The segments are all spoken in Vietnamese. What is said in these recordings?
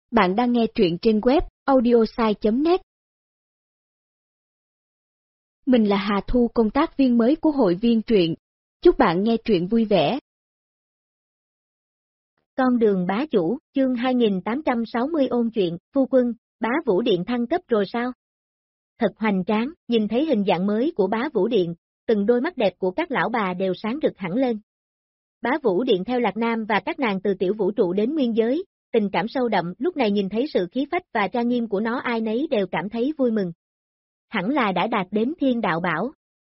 Bạn đang nghe truyện trên web audiosai.net. Mình là Hà Thu, công tác viên mới của hội viên truyện. Chúc bạn nghe truyện vui vẻ. Con đường bá chủ, chương 2860 ôn chuyện, phu quân, bá vũ điện thăng cấp rồi sao? Thật hoành tráng, nhìn thấy hình dạng mới của bá vũ điện, từng đôi mắt đẹp của các lão bà đều sáng rực hẳn lên. Bá vũ điện theo Lạc Nam và các nàng từ tiểu vũ trụ đến nguyên giới, tình cảm sâu đậm, lúc này nhìn thấy sự khí phách và trang nghiêm của nó ai nấy đều cảm thấy vui mừng. Hẳn là đã đạt đến thiên đạo bảo.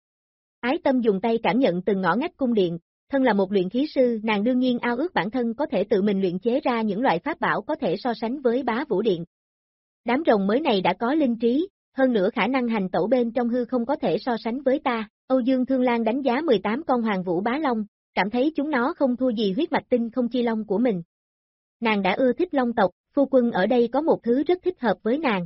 Ái Tâm dùng tay cảm nhận từng ngõ ngách cung điện, thân là một luyện khí sư, nàng đương nhiên ao ước bản thân có thể tự mình luyện chế ra những loại pháp bảo có thể so sánh với bá vũ điện. Đám rồng mới này đã có linh trí, hơn nữa khả năng hành tẩu bên trong hư không có thể so sánh với ta. Âu Dương Thương Lan đánh giá 18 con hoàng vũ bá long, cảm thấy chúng nó không thua gì huyết mạch tinh không chi long của mình. Nàng đã ưa thích long tộc, phu quân ở đây có một thứ rất thích hợp với nàng.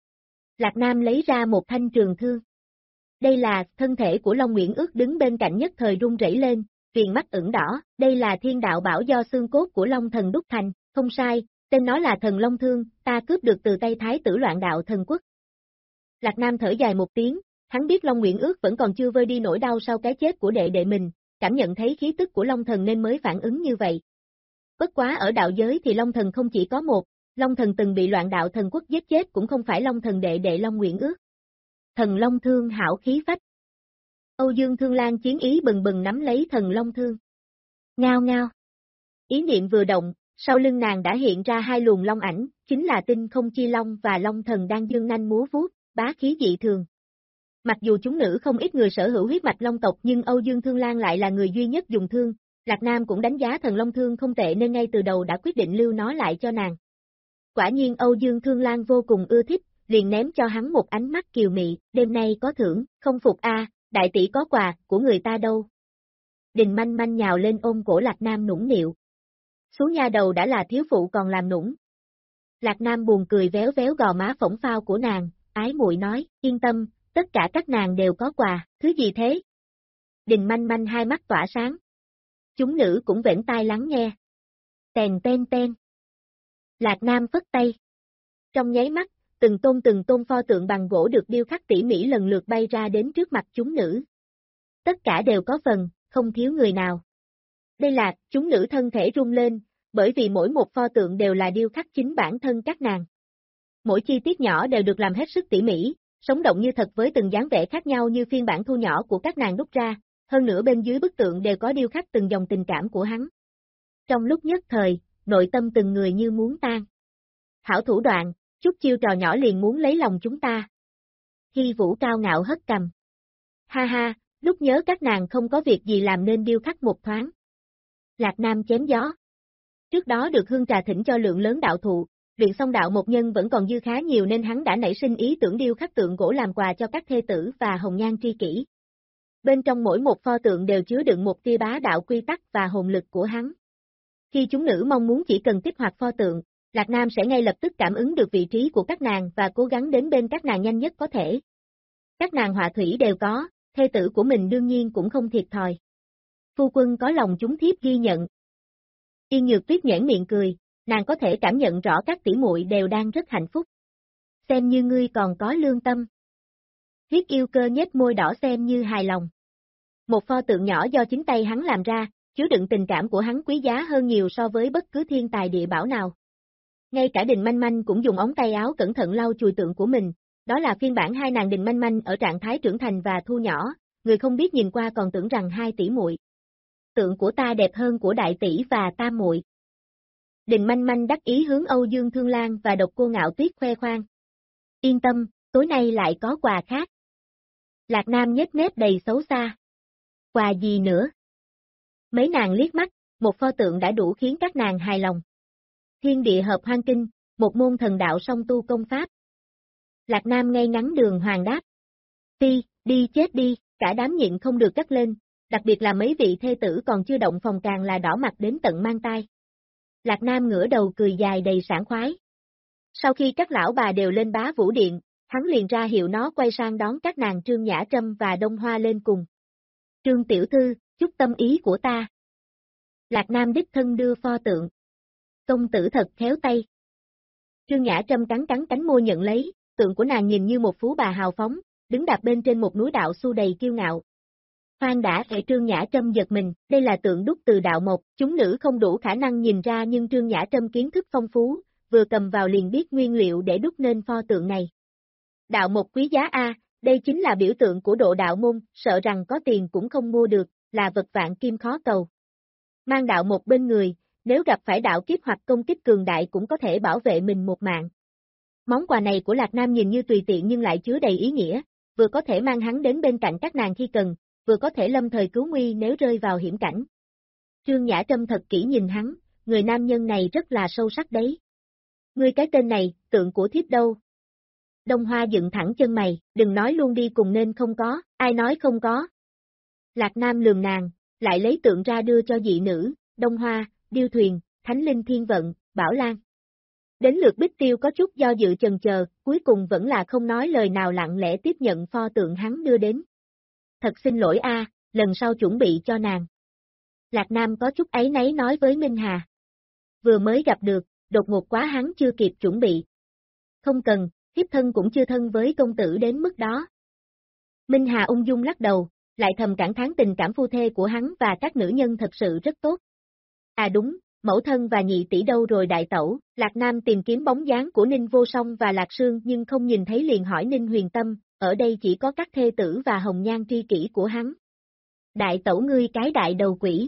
Lạc Nam lấy ra một thanh trường thương. Đây là, thân thể của Long Nguyễn Ước đứng bên cạnh nhất thời run rẩy lên, viền mắt ửng đỏ, đây là thiên đạo bảo do xương cốt của Long Thần đúc thành, không sai, tên nó là Thần Long Thương, ta cướp được từ tay Thái tử Loạn Đạo Thần Quốc. Lạc Nam thở dài một tiếng, hắn biết Long Nguyễn Ước vẫn còn chưa vơi đi nỗi đau sau cái chết của đệ đệ mình, cảm nhận thấy khí tức của Long Thần nên mới phản ứng như vậy. Bất quá ở đạo giới thì Long Thần không chỉ có một, Long Thần từng bị Loạn Đạo Thần Quốc giết chết cũng không phải Long Thần đệ đệ Long Nguyễn Ước. Thần Long Thương hảo khí phách. Âu Dương Thương Lan chiến ý bừng bừng nắm lấy Thần Long Thương. Ngao ngao. Ý niệm vừa động, sau lưng nàng đã hiện ra hai luồng long ảnh, chính là Tinh Không Chi Long và Long Thần đang dương nanh múa vuốt, bá khí dị thường. Mặc dù chúng nữ không ít người sở hữu huyết mạch long tộc nhưng Âu Dương Thương Lan lại là người duy nhất dùng thương, Lạc Nam cũng đánh giá Thần Long Thương không tệ nên ngay từ đầu đã quyết định lưu nó lại cho nàng. Quả nhiên Âu Dương Thương Lan vô cùng ưa thích, liền ném cho hắn một ánh mắt kiều mị, đêm nay có thưởng, không phục a, đại tỷ có quà, của người ta đâu. Đình Manh Manh nhào lên ôm cổ Lạc Nam nũng nịu. Xuống nha đầu đã là thiếu phụ còn làm nũng. Lạc Nam buồn cười véo véo gò má phỏng phao của nàng, ái muội nói, yên tâm, tất cả các nàng đều có quà, thứ gì thế? Đình Manh Manh hai mắt tỏa sáng. Chúng nữ cũng vểnh tai lắng nghe. Tèn ten ten. Lạc Nam phất tay. Trong nháy mắt, từng tôn pho tượng bằng gỗ được điêu khắc tỉ mỉ lần lượt bay ra đến trước mặt chúng nữ. Tất cả đều có phần, không thiếu người nào. Đây là, chúng nữ thân thể rung lên, bởi vì mỗi một pho tượng đều là điêu khắc chính bản thân các nàng. Mỗi chi tiết nhỏ đều được làm hết sức tỉ mỉ, sống động như thật với từng dáng vẻ khác nhau như phiên bản thu nhỏ của các nàng đúc ra, hơn nữa bên dưới bức tượng đều có điêu khắc từng dòng tình cảm của hắn. Trong lúc nhất thời, nội tâm từng người như muốn tan. Hảo thủ đoạn, chút chiêu trò nhỏ liền muốn lấy lòng chúng ta. Hy Vũ cao ngạo hất cằm. Ha ha, lúc nhớ các nàng không có việc gì làm nên điêu khắc một thoáng. Lạc Nam chém gió. Trước đó được hương trà thỉnh cho lượng lớn đạo thụ, luyện xong đạo một nhân vẫn còn dư khá nhiều nên hắn đã nảy sinh ý tưởng điêu khắc tượng gỗ làm quà cho các thê tử và hồng nhan tri kỷ. Bên trong mỗi một pho tượng đều chứa đựng một tia bá đạo quy tắc và hồn lực của hắn. Khi chúng nữ mong muốn chỉ cần kích hoạt pho tượng, Lạc Nam sẽ ngay lập tức cảm ứng được vị trí của các nàng và cố gắng đến bên các nàng nhanh nhất có thể. Các nàng họa thủy đều có, thê tử của mình đương nhiên cũng không thiệt thòi. Phu quân có lòng chúng thiếp ghi nhận. Yên Nhược Tuyết nhoẻn miệng cười, nàng có thể cảm nhận rõ các tỷ muội đều đang rất hạnh phúc. Xem như ngươi còn có lương tâm. Huyết Yêu Cơ nhếch môi đỏ xem như hài lòng. Một pho tượng nhỏ do chính tay hắn làm ra, chứa đựng tình cảm của hắn quý giá hơn nhiều so với bất cứ thiên tài địa bảo nào. Ngay cả Đình Manh Manh cũng dùng ống tay áo cẩn thận lau chùi tượng của mình, đó là phiên bản hai nàng Đình Manh Manh ở trạng thái trưởng thành và thu nhỏ, người không biết nhìn qua còn tưởng rằng hai tỷ muội. Tượng của ta đẹp hơn của đại tỷ và tam muội. Đình Manh Manh đắc ý hướng Âu Dương Thương Lan và Độc Cô Ngạo Tuyết khoe khoang. Yên tâm, tối nay lại có quà khác. Lạc Nam nhếch mép đầy xấu xa. Quà gì nữa? Mấy nàng liếc mắt, một pho tượng đã đủ khiến các nàng hài lòng. Thiên địa hợp hoang kinh, một môn thần đạo song tu công pháp. Lạc Nam ngay ngắn đường hoàng đáp. Đi chết đi, cả đám nhịn không được cắt lên, đặc biệt là mấy vị thê tử còn chưa động phòng càng là đỏ mặt đến tận mang tai. Lạc Nam ngửa đầu cười dài đầy sảng khoái. Sau khi các lão bà đều lên bá vũ điện, hắn liền ra hiệu nó quay sang đón các nàng Trương Nhã Trâm và Đông Hoa lên cùng. Trương tiểu thư, chúc tâm ý của ta. Lạc Nam đích thân đưa pho tượng. Công tử thật khéo tay. Trương Nhã Trâm cắn cắn cánh môi nhận lấy, tượng của nàng nhìn như một phú bà hào phóng, đứng đạp bên trên một núi đạo su đầy kiêu ngạo. Khoan đã, để Trương Nhã Trâm giật mình, đây là tượng đúc từ đạo mộc, chúng nữ không đủ khả năng nhìn ra nhưng Trương Nhã Trâm kiến thức phong phú, vừa cầm vào liền biết nguyên liệu để đúc nên pho tượng này. Đạo mộc quý giá a, đây chính là biểu tượng của độ đạo môn, sợ rằng có tiền cũng không mua được, là vật vạn kim khó cầu. Mang đạo mộc bên người, nếu gặp phải đạo kiếp hoặc công kích cường đại cũng có thể bảo vệ mình một mạng. Món quà này của Lạc Nam nhìn như tùy tiện nhưng lại chứa đầy ý nghĩa, vừa có thể mang hắn đến bên cạnh các nàng khi cần, vừa có thể lâm thời cứu nguy nếu rơi vào hiểm cảnh. Trương Nhã Trâm thật kỹ nhìn hắn, người nam nhân này rất là sâu sắc đấy. Ngươi cái tên này, tượng của thiếp đâu? Đông Hoa dựng thẳng chân mày, đừng nói luôn đi cùng nên không có, ai nói không có. Lạc Nam lườm nàng, lại lấy tượng ra đưa cho dị nữ, Đông Hoa, Điêu Thuyền, Thánh Linh Thiên Vận, Bảo Lan. Đến lượt Bích Tiêu có chút do dự chần chờ, cuối cùng vẫn là không nói lời nào lặng lẽ tiếp nhận pho tượng hắn đưa đến. Thật xin lỗi a, lần sau chuẩn bị cho nàng. Lạc Nam có chút áy náy nói với Minh Hà. Vừa mới gặp được, đột ngột quá hắn chưa kịp chuẩn bị. Không cần, thiếp thân cũng chưa thân với công tử đến mức đó. Minh Hà ung dung lắc đầu, lại thầm cảm thán tình cảm phu thê của hắn và các nữ nhân thật sự rất tốt. À đúng, mẫu thân và nhị tỷ đâu rồi đại tẩu, Lạc Nam tìm kiếm bóng dáng của Ninh Vô Song và Lạc Sương nhưng không nhìn thấy liền hỏi Ninh Huyền Tâm, ở đây chỉ có các thê tử và hồng nhan tri kỷ của hắn. Đại tẩu ngươi cái đại đầu quỷ.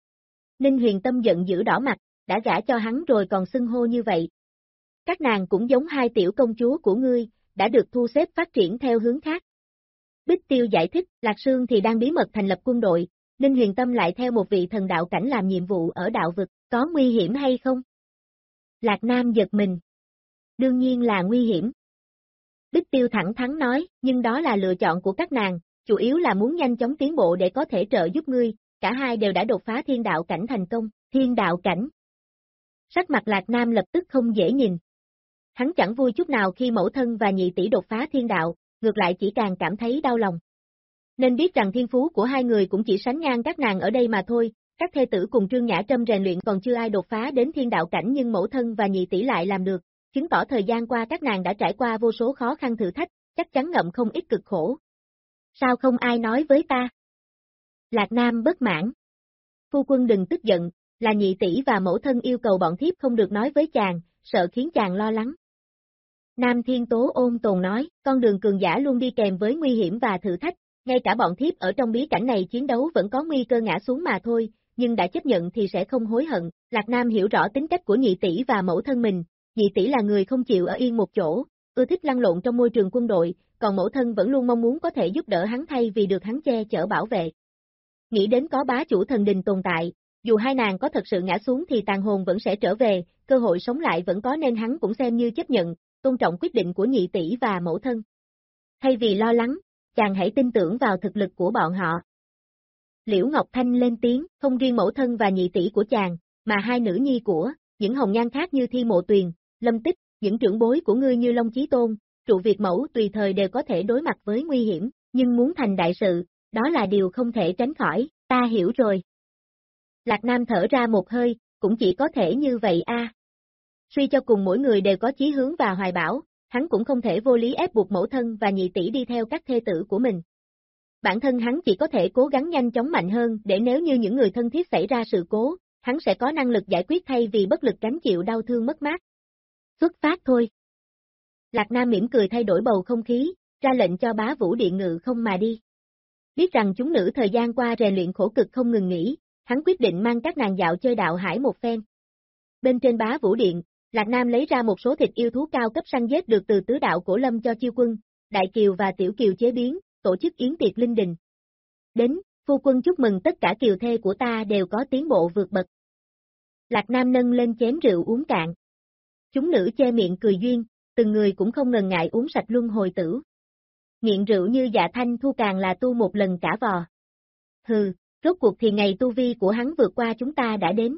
Ninh Huyền Tâm giận dữ đỏ mặt, đã gả cho hắn rồi còn xưng hô như vậy. Các nàng cũng giống hai tiểu công chúa của ngươi, đã được thu xếp phát triển theo hướng khác. Bích Tiêu giải thích, Lạc Sương thì đang bí mật thành lập quân đội, Ninh Huyền Tâm lại theo một vị thần đạo cảnh làm nhiệm vụ ở đạo vực, có nguy hiểm hay không? Lạc Nam giật mình. Đương nhiên là nguy hiểm. Bích Tiêu thẳng thắn nói, nhưng đó là lựa chọn của các nàng, chủ yếu là muốn nhanh chóng tiến bộ để có thể trợ giúp ngươi, cả hai đều đã đột phá thiên đạo cảnh thành công, thiên đạo cảnh. Sắc mặt Lạc Nam lập tức không dễ nhìn. Hắn chẳng vui chút nào khi mẫu thân và nhị tỷ đột phá thiên đạo, ngược lại chỉ càng cảm thấy đau lòng. Nên biết rằng thiên phú của hai người cũng chỉ sánh ngang các nàng ở đây mà thôi, các thê tử cùng Trương Nhã Trâm rèn luyện còn chưa ai đột phá đến thiên đạo cảnh nhưng mẫu thân và nhị tỷ lại làm được, chứng tỏ thời gian qua các nàng đã trải qua vô số khó khăn thử thách, chắc chắn ngậm không ít cực khổ. Sao không ai nói với ta? Lạc Nam bất mãn. Phu quân đừng tức giận, là nhị tỷ và mẫu thân yêu cầu bọn thiếp không được nói với chàng, sợ khiến chàng lo lắng. Nam Thiên Tố ôn tồn nói, con đường cường giả luôn đi kèm với nguy hiểm và thử thách, ngay cả bọn thiếp ở trong bí cảnh này chiến đấu vẫn có nguy cơ ngã xuống mà thôi, nhưng đã chấp nhận thì sẽ không hối hận. Lạc Nam hiểu rõ tính cách của nhị tỷ và mẫu thân mình, nhị tỷ là người không chịu ở yên một chỗ, ưa thích lăn lộn trong môi trường quân đội, còn mẫu thân vẫn luôn mong muốn có thể giúp đỡ hắn thay vì được hắn che chở bảo vệ. Nghĩ đến có bá chủ thần đình tồn tại, dù hai nàng có thật sự ngã xuống thì tàn hồn vẫn sẽ trở về, cơ hội sống lại vẫn có nên hắn cũng xem như chấp nhận, tôn trọng quyết định của nhị tỷ và mẫu thân. Thay vì lo lắng, chàng hãy tin tưởng vào thực lực của bọn họ. Liễu Ngọc Thanh lên tiếng, không riêng mẫu thân và nhị tỷ của chàng, mà hai nữ nhi của, những hồng nhan khác như Thi Mộ Tuyền, Lâm Tích, những trưởng bối của ngươi như Long Chí Tôn, Trụ Việt Mẫu tùy thời đều có thể đối mặt với nguy hiểm, nhưng muốn thành đại sự, đó là điều không thể tránh khỏi, ta hiểu rồi. Lạc Nam thở ra một hơi, cũng chỉ có thể như vậy a. Suy cho cùng mỗi người đều có chí hướng và hoài bão, hắn cũng không thể vô lý ép buộc mẫu thân và nhị tỷ đi theo các thê tử của mình. Bản thân hắn chỉ có thể cố gắng nhanh chóng mạnh hơn để nếu như những người thân thiết xảy ra sự cố, hắn sẽ có năng lực giải quyết thay vì bất lực gánh chịu đau thương mất mát. Xuất phát thôi. Lạc Nam mỉm cười thay đổi bầu không khí, ra lệnh cho bá vũ điện ngự không mà đi. Biết rằng chúng nữ thời gian qua rèn luyện khổ cực không ngừng nghỉ, hắn quyết định mang các nàng dạo chơi đạo hải một phen. Bên trên bá vũ điện, Lạc Nam lấy ra một số thịt yêu thú cao cấp săn giết được từ tứ đạo cổ lâm cho chiêu quân, đại kiều và tiểu kiều chế biến, tổ chức yến tiệc linh đình. Đến, phu quân chúc mừng tất cả kiều thê của ta đều có tiến bộ vượt bậc. Lạc Nam nâng lên chén rượu uống cạn. Chúng nữ che miệng cười duyên, từng người cũng không ngần ngại uống sạch luân hồi tử. Nghiện rượu như Dạ Thanh Thu càng là tu một lần cả vò. Hừ, rốt cuộc thì ngày tu vi của hắn vượt qua chúng ta đã đến.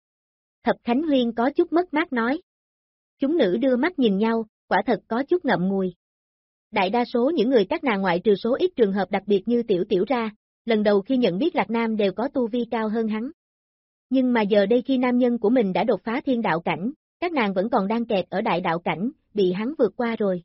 Thập Khánh Huyên có chút mất mát nói. Chúng nữ đưa mắt nhìn nhau, quả thật có chút ngậm ngùi. Đại đa số những người các nàng ngoại trừ số ít trường hợp đặc biệt như Tiểu Tiểu ra, lần đầu khi nhận biết Lạc Nam đều có tu vi cao hơn hắn. Nhưng mà giờ đây khi nam nhân của mình đã đột phá thiên đạo cảnh, các nàng vẫn còn đang kẹt ở đại đạo cảnh, bị hắn vượt qua rồi.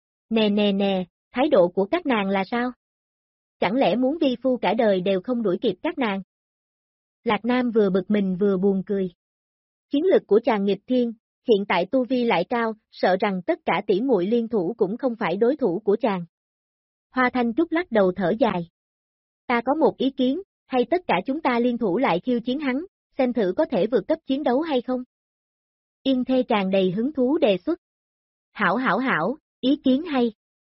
Nè, thái độ của các nàng là sao? Chẳng lẽ muốn vi phu cả đời đều không đuổi kịp các nàng? Lạc Nam vừa bực mình vừa buồn cười. Chiến lực của chàng nghịch thiên, hiện tại tu vi lại cao, sợ rằng tất cả tỷ muội liên thủ cũng không phải đối thủ của chàng. Hoa Thanh Trúc lắc đầu thở dài. Ta có một ý kiến, hay tất cả chúng ta liên thủ lại khiêu chiến hắn, xem thử có thể vượt cấp chiến đấu hay không? Yên Thê tràn đầy hứng thú đề xuất. Hảo, ý kiến hay.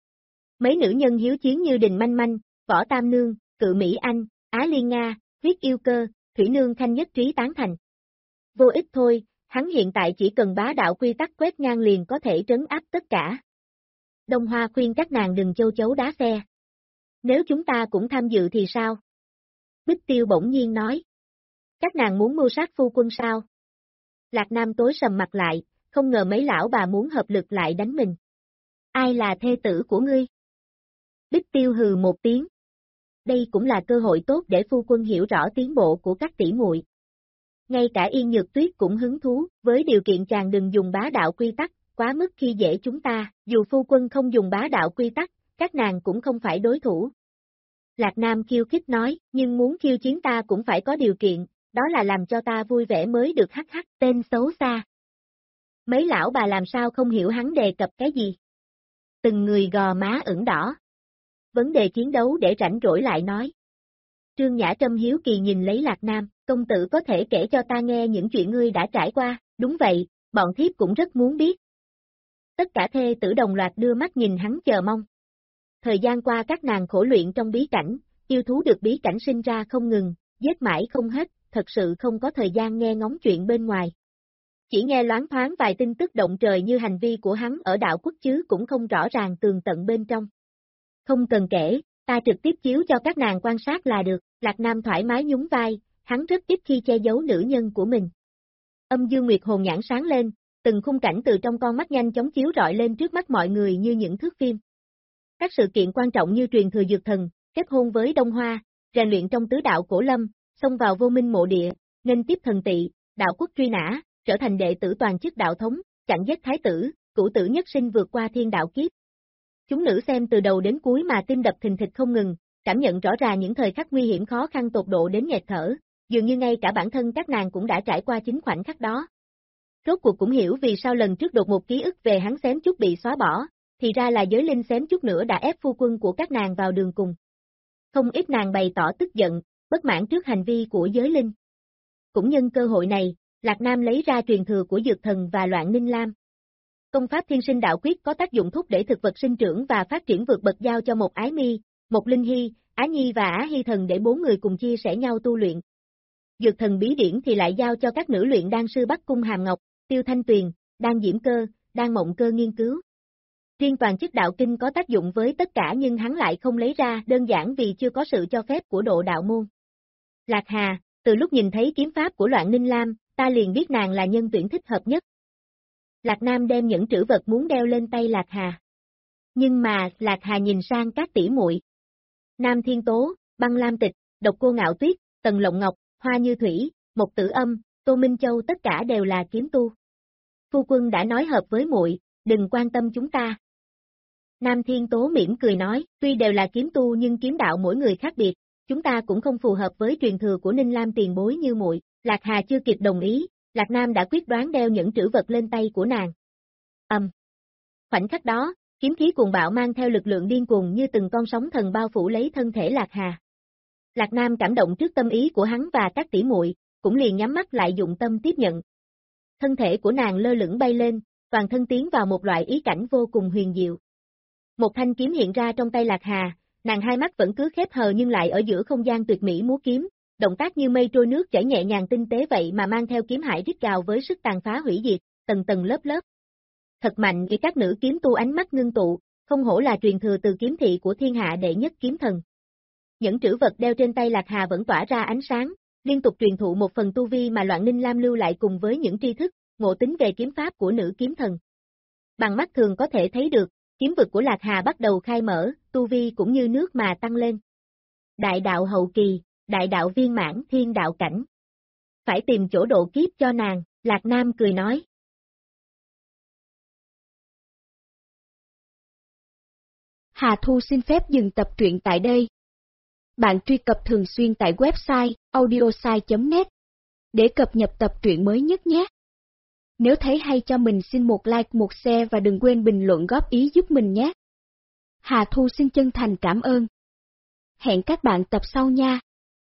Mấy nữ nhân hiếu chiến như Đình Manh Manh, Võ Tam Nương, Cự Mỹ Anh, Á Liên Nga, Huyết Yêu Cơ, Thủy Nương Khanh nhất trí tán thành. Vô ích thôi, hắn hiện tại chỉ cần bá đạo quy tắc quét ngang liền có thể trấn áp tất cả. Đông Hoa khuyên các nàng đừng châu chấu đá xe. Nếu chúng ta cũng tham dự thì sao? Bích Tiêu bỗng nhiên nói. Các nàng muốn mưu sát phu quân sao? Lạc Nam tối sầm mặt lại, không ngờ mấy lão bà muốn hợp lực lại đánh mình. Ai là thê tử của ngươi? Bích Tiêu hừ một tiếng. Đây cũng là cơ hội tốt để phu quân hiểu rõ tiến bộ của các tỷ muội. Ngay cả Yên Nhược Tuyết cũng hứng thú, với điều kiện chàng đừng dùng bá đạo quy tắc, quá mức khi dễ chúng ta, dù phu quân không dùng bá đạo quy tắc, các nàng cũng không phải đối thủ. Lạc Nam khiêu khích nói, nhưng muốn khiêu chiến ta cũng phải có điều kiện, đó là làm cho ta vui vẻ mới được hắc, tên xấu xa. Mấy lão bà làm sao không hiểu hắn đề cập cái gì? Từng người gò má ửng đỏ. Vấn đề chiến đấu để rảnh rỗi lại nói. Trương Nhã Trâm hiếu kỳ nhìn lấy Lạc Nam, công tử có thể kể cho ta nghe những chuyện ngươi đã trải qua, đúng vậy, bọn thiếp cũng rất muốn biết. Tất cả thê tử đồng loạt đưa mắt nhìn hắn chờ mong. Thời gian qua các nàng khổ luyện trong bí cảnh, yêu thú được bí cảnh sinh ra không ngừng, giết mãi không hết, thật sự không có thời gian nghe ngóng chuyện bên ngoài. Chỉ nghe loáng thoáng vài tin tức động trời như hành vi của hắn ở đạo quốc chứ cũng không rõ ràng tường tận bên trong. Không cần kể, ta trực tiếp chiếu cho các nàng quan sát là được, Lạc Nam thoải mái nhún vai, hắn rất ít khi che giấu nữ nhân của mình. Âm Dương Nguyệt hồn nhãn sáng lên, từng khung cảnh từ trong con mắt nhanh chóng chiếu rọi lên trước mắt mọi người như những thước phim. Các sự kiện quan trọng như truyền thừa dược thần, kết hôn với Đông Hoa, rèn luyện trong tứ đạo cổ lâm, xông vào vô minh mộ địa, nghênh tiếp thần tị, đạo quốc truy nã, trở thành đệ tử toàn chức đạo thống, chặn giết thái tử, cửu tử nhất sinh vượt qua thiên đạo kiếp. Chúng nữ xem từ đầu đến cuối mà tim đập thình thịch không ngừng, cảm nhận rõ ràng những thời khắc nguy hiểm khó khăn tột độ đến nghẹt thở, dường như ngay cả bản thân các nàng cũng đã trải qua chính khoảnh khắc đó. Rốt cuộc cũng hiểu vì sao lần trước đột một ký ức về hắn xém chút bị xóa bỏ, thì ra là giới linh xém chút nữa đã ép phu quân của các nàng vào đường cùng. Không ít nàng bày tỏ tức giận, bất mãn trước hành vi của giới linh. Cũng nhân cơ hội này, Lạc Nam lấy ra truyền thừa của dược thần và loạn ninh lam. Công pháp thiên sinh đạo quyết có tác dụng thúc đẩy thực vật sinh trưởng và phát triển vượt bậc giao cho một Ái Mi, một Linh Hy, Á Nhi và Á Hy thần để 4 người cùng chia sẻ nhau tu luyện. Dược thần bí điển thì lại giao cho các nữ luyện đan sư Bắc Cung Hàm Ngọc, Tiêu Thanh Tuyền, Đan Diễm Cơ, Đan Mộng Cơ nghiên cứu. Riêng toàn chức đạo kinh có tác dụng với tất cả nhưng hắn lại không lấy ra đơn giản vì chưa có sự cho phép của độ đạo môn. Lạc Hà, từ lúc nhìn thấy kiếm pháp của Loạn Ninh Lam, ta liền biết nàng là nhân tuyển thích hợp nhất. Lạc Nam đem những trữ vật muốn đeo lên tay Lạc Hà. Nhưng mà, Lạc Hà nhìn sang các tỷ muội. Nam Thiên Tố, Băng Lam Tịch, Độc Cô Ngạo Tuyết, Tần Lộng Ngọc, Hoa Như Thủy, Mộc Tử Âm, Tô Minh Châu tất cả đều là kiếm tu. Phu quân đã nói hợp với muội, đừng quan tâm chúng ta. Nam Thiên Tố mỉm cười nói, tuy đều là kiếm tu nhưng kiếm đạo mỗi người khác biệt, chúng ta cũng không phù hợp với truyền thừa của Ninh Lam tiền bối như muội. Lạc Hà chưa kịp đồng ý, Lạc Nam đã quyết đoán đeo những trữ vật lên tay của nàng. Khoảnh khắc đó, kiếm khí cuồng bạo mang theo lực lượng điên cuồng như từng con sóng thần bao phủ lấy thân thể Lạc Hà. Lạc Nam cảm động trước tâm ý của hắn và các tỷ muội, cũng liền nhắm mắt lại dụng tâm tiếp nhận. Thân thể của nàng lơ lửng bay lên, toàn thân tiến vào một loại ý cảnh vô cùng huyền diệu. Một thanh kiếm hiện ra trong tay Lạc Hà, nàng hai mắt vẫn cứ khép hờ nhưng lại ở giữa không gian tuyệt mỹ múa kiếm, động tác như mây trôi nước chảy nhẹ nhàng tinh tế vậy mà mang theo kiếm hải rít gào với sức tàn phá hủy diệt, tầng tầng lớp lớp. Thật mạnh vì các nữ kiếm tu ánh mắt ngưng tụ, không hổ là truyền thừa từ kiếm thị của thiên hạ đệ nhất kiếm thần. Những trữ vật đeo trên tay Lạc Hà vẫn tỏa ra ánh sáng, liên tục truyền thụ một phần tu vi mà Loạn Ninh Lam lưu lại cùng với những tri thức, ngộ tính về kiếm pháp của nữ kiếm thần. Bằng mắt thường có thể thấy được, kiếm vực của Lạc Hà bắt đầu khai mở, tu vi cũng như nước mà tăng lên. Đại đạo hậu kỳ, đại đạo viên mãn thiên đạo cảnh. Phải tìm chỗ độ kiếp cho nàng, Lạc Nam cười nói. Hà Thu xin phép dừng tập truyện tại đây. Bạn truy cập thường xuyên tại website audiosai.net để cập nhật tập truyện mới nhất nhé. Nếu thấy hay cho mình xin một like, một share và đừng quên bình luận góp ý giúp mình nhé. Hà Thu xin chân thành cảm ơn. Hẹn các bạn tập sau nha.